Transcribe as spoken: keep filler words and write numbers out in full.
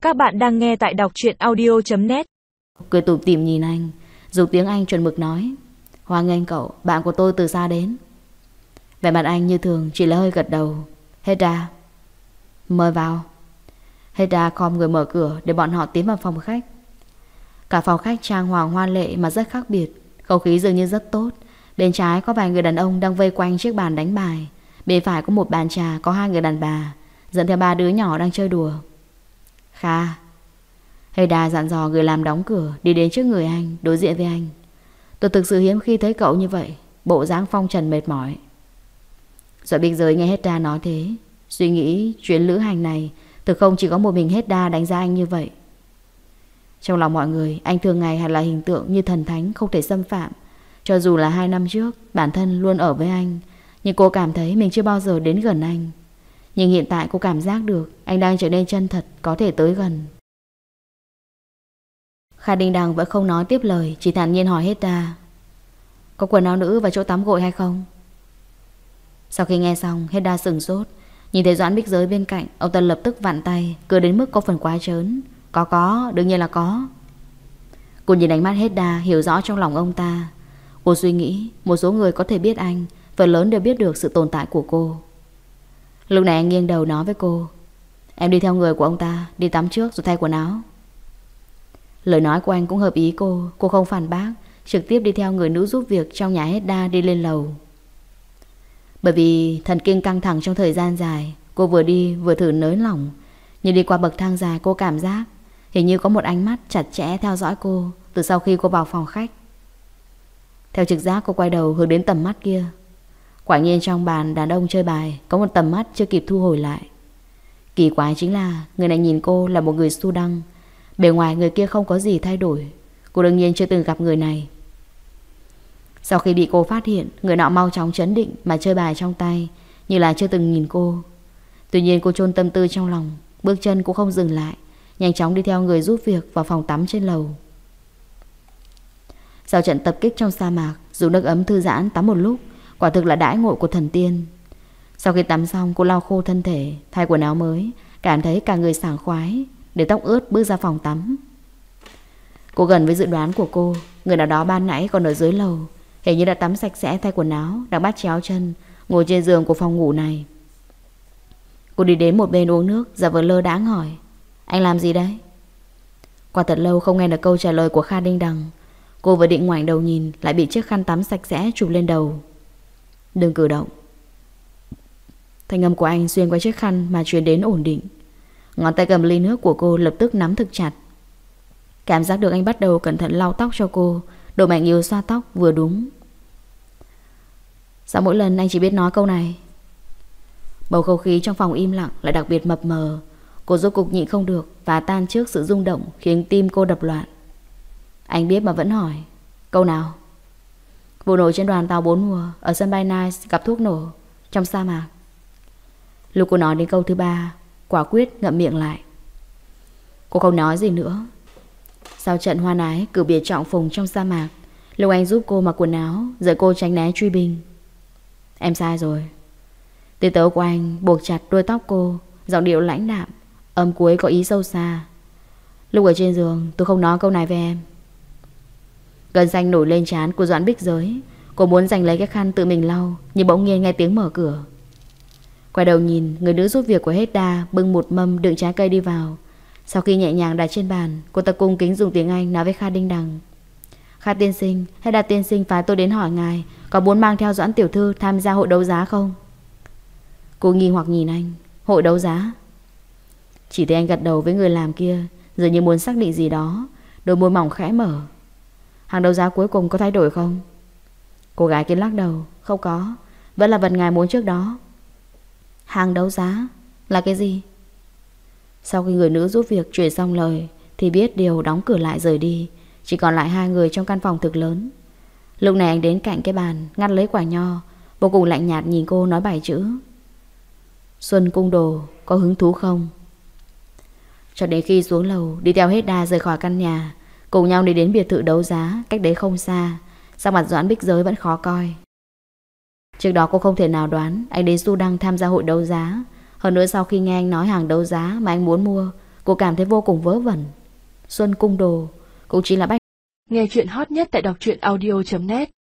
Các bạn đang nghe tại đọc truyện audio chấm net. Cười tủm tỉm nhìn anh, dùng tiếng Anh chuẩn mực nói: "Hoan nghênh cậu, bạn của tôi từ xa đến." Vẻ mặt anh như thường, chỉ là hơi gật đầu. "Hedda, mời vào." Hedda khom người mở cửa để bọn họ tiến vào phòng khách. Cả phòng khách trang hoàng hoa lệ mà rất khác biệt, không khí dường như rất tốt. Bên trái có vài người đàn ông đang vây quanh chiếc bàn đánh bài, bên phải có một bàn trà có hai người đàn bà dẫn theo ba đứa nhỏ đang chơi đùa. "Kha." Hedda dặn dò người làm đóng cửa, đi đến trước người anh, đối diện với anh. "Tôi thực sự hiếm khi thấy cậu như vậy, bộ dáng phong trần mệt mỏi." Doãn Bích Giới nghe Hedda nói thế, suy nghĩ chuyến lữ hành này thực không chỉ có một mình Hedda đánh giá anh như vậy. Trong lòng mọi người, anh thường ngày hẳn là hình tượng như thần thánh không thể xâm phạm. Cho dù là hai năm trước bản thân luôn ở với anh, nhưng cô cảm thấy mình chưa bao giờ đến gần anh. Nhưng hiện tại cô cảm giác được anh đang trở nên chân thật, có thể tới gần. Kha Đinh Đằng vẫn không nói tiếp lời, chỉ thản nhiên hỏi Hedda: "Có quần áo nữ và chỗ tắm gội hay không?" Sau khi nghe xong, Hedda sửng sốt. Nhìn thấy Doãn Bích Giới bên cạnh, ông ta lập tức vặn tay, cười đến mức có phần quá trớn. Có có, đương nhiên là có." Cô nhìn ánh mắt Hedda, hiểu rõ trong lòng ông ta. Cô suy nghĩ một số người có thể biết anh, phần lớn đều biết được sự tồn tại của cô. Lúc này anh nghiêng đầu nói với cô: "Em đi theo người của ông ta, đi tắm trước rồi thay quần áo." Lời nói của anh cũng hợp ý cô. Cô không phản bác, trực tiếp đi theo người nữ giúp việc trong nhà Hedda đi lên lầu. Bởi vì thần kinh căng thẳng trong thời gian dài, cô vừa đi vừa thử nới lỏng. Nhưng đi qua bậc thang dài, cô cảm giác hình như có một ánh mắt chặt chẽ theo dõi cô từ sau khi cô vào phòng khách. Theo trực giác, cô quay đầu hướng đến tầm mắt kia. Quả nhiên trong bàn đàn ông chơi bài có một tầm mắt chưa kịp thu hồi lại. Kỳ quái chính là người này nhìn cô là một người su đăng, bề ngoài người kia không có gì thay đổi. Cô đương nhiên chưa từng gặp người này. Sau khi bị cô phát hiện, người nọ mau chóng chấn định mà chơi bài trong tay, như là chưa từng nhìn cô. Tuy nhiên cô chôn tâm tư trong lòng, bước chân cũng không dừng lại, nhanh chóng đi theo người giúp việc vào phòng tắm trên lầu. Sau trận tập kích trong sa mạc, dùng nước ấm thư giãn tắm một lúc, quả thực là đãi ngộ của thần tiên. Sau khi tắm xong, cô lau khô thân thể, thay quần áo mới, cảm thấy cả người sảng khoái, để tóc ướt bước ra phòng tắm. Cô gần với dự đoán của cô, người nào đó ban nãy còn ở dưới lầu, hình như đã tắm sạch sẽ thay quần áo, đang bắt chéo chân ngồi trên giường của phòng ngủ này. Cô đi đến một bên uống nước, giả vờ lơ đãng hỏi: "Anh làm gì đấy?" Qua thật lâu không nghe được câu trả lời của Kha Đinh Đằng, cô vừa định ngoảnh đầu nhìn, lại bị chiếc khăn tắm sạch sẽ chụp lên đầu. "Đừng cử động." Thanh âm của anh xuyên qua chiếc khăn mà truyền đến ổn định. Ngón tay cầm ly nước của cô lập tức nắm thực chặt. Cảm giác được anh bắt đầu cẩn thận lau tóc cho cô, độ mạnh yếu xoa tóc vừa đúng. "Sao mỗi lần anh chỉ biết nói câu này?" Bầu không khí trong phòng im lặng lại đặc biệt mập mờ. Cô rốt cục nhịn không được và tan trước sự rung động khiến tim cô đập loạn. Anh biết mà vẫn hỏi: "Câu nào?" "Vụ nổ trên đoàn tàu bốn mùa ở sân bay Nice gặp thuốc nổ trong sa mạc." Lúc cô nói đến câu thứ ba, quả quyết ngậm miệng lại. Cô không nói gì nữa. Sau trận hoan ái cử biệt trọng phùng trong sa mạc, lúc anh giúp cô mặc quần áo, giờ cô tránh né truy binh. "Em sai rồi." Tiết tấu của anh buộc chặt đuôi tóc cô, giọng điệu lãnh đạm, âm cuối có ý sâu xa. "Lúc ở trên giường tôi không nói câu này với em." Gân xanh nổi lên trán của Doãn Bích Giới. Cô muốn giành lấy cái khăn tự mình lau, nhưng bỗng nhiên nghe tiếng mở cửa. Quay đầu nhìn, người nữ giúp việc của Hedda bưng một mâm đựng trái cây đi vào. Sau khi nhẹ nhàng đặt trên bàn, cô ta cung kính dùng tiếng Anh nói với Kha Đinh Đằng: "Kha tiên sinh, Hedda tiên sinh phái tôi đến hỏi ngài có muốn mang theo Doãn tiểu thư tham gia hội đấu giá không?" Cô nghi hoặc nhìn anh: "Hội đấu giá?" Chỉ thấy anh gật đầu với người làm kia, dường như muốn xác định gì đó. Đôi môi mỏng khẽ mở: "Hàng đấu giá cuối cùng có thay đổi không?" Cô gái kia lắc đầu: "Không có, vẫn là vật ngài muốn trước đó." "Hàng đấu giá là cái gì?" Sau khi người nữ giúp việc chuyển xong lời thì biết điều, đóng cửa lại rời đi. Chỉ còn lại hai người trong căn phòng thực lớn. Lúc này anh đến cạnh cái bàn, ngắt lấy quả nho, vô cùng lạnh nhạt nhìn cô nói bảy chữ: "Xuân cung đồ, có hứng thú không?" Cho đến khi xuống lầu, đi theo Hedda rời khỏi căn nhà, cùng nhau đi đến biệt thự đấu giá cách đấy không xa. Sắc mặt Doãn Bích Giới vẫn khó coi. Trước đó cô không thể nào đoán anh đến Su Đăng tham gia hội đấu giá. Hơn nữa sau khi nghe anh nói hàng đấu giá mà anh muốn mua, Cô cảm thấy vô cùng vớ vẩn. Xuân cung đồ cũng chỉ là bách. Nghe chuyện hot nhất tại đọc truyện audio chấm net.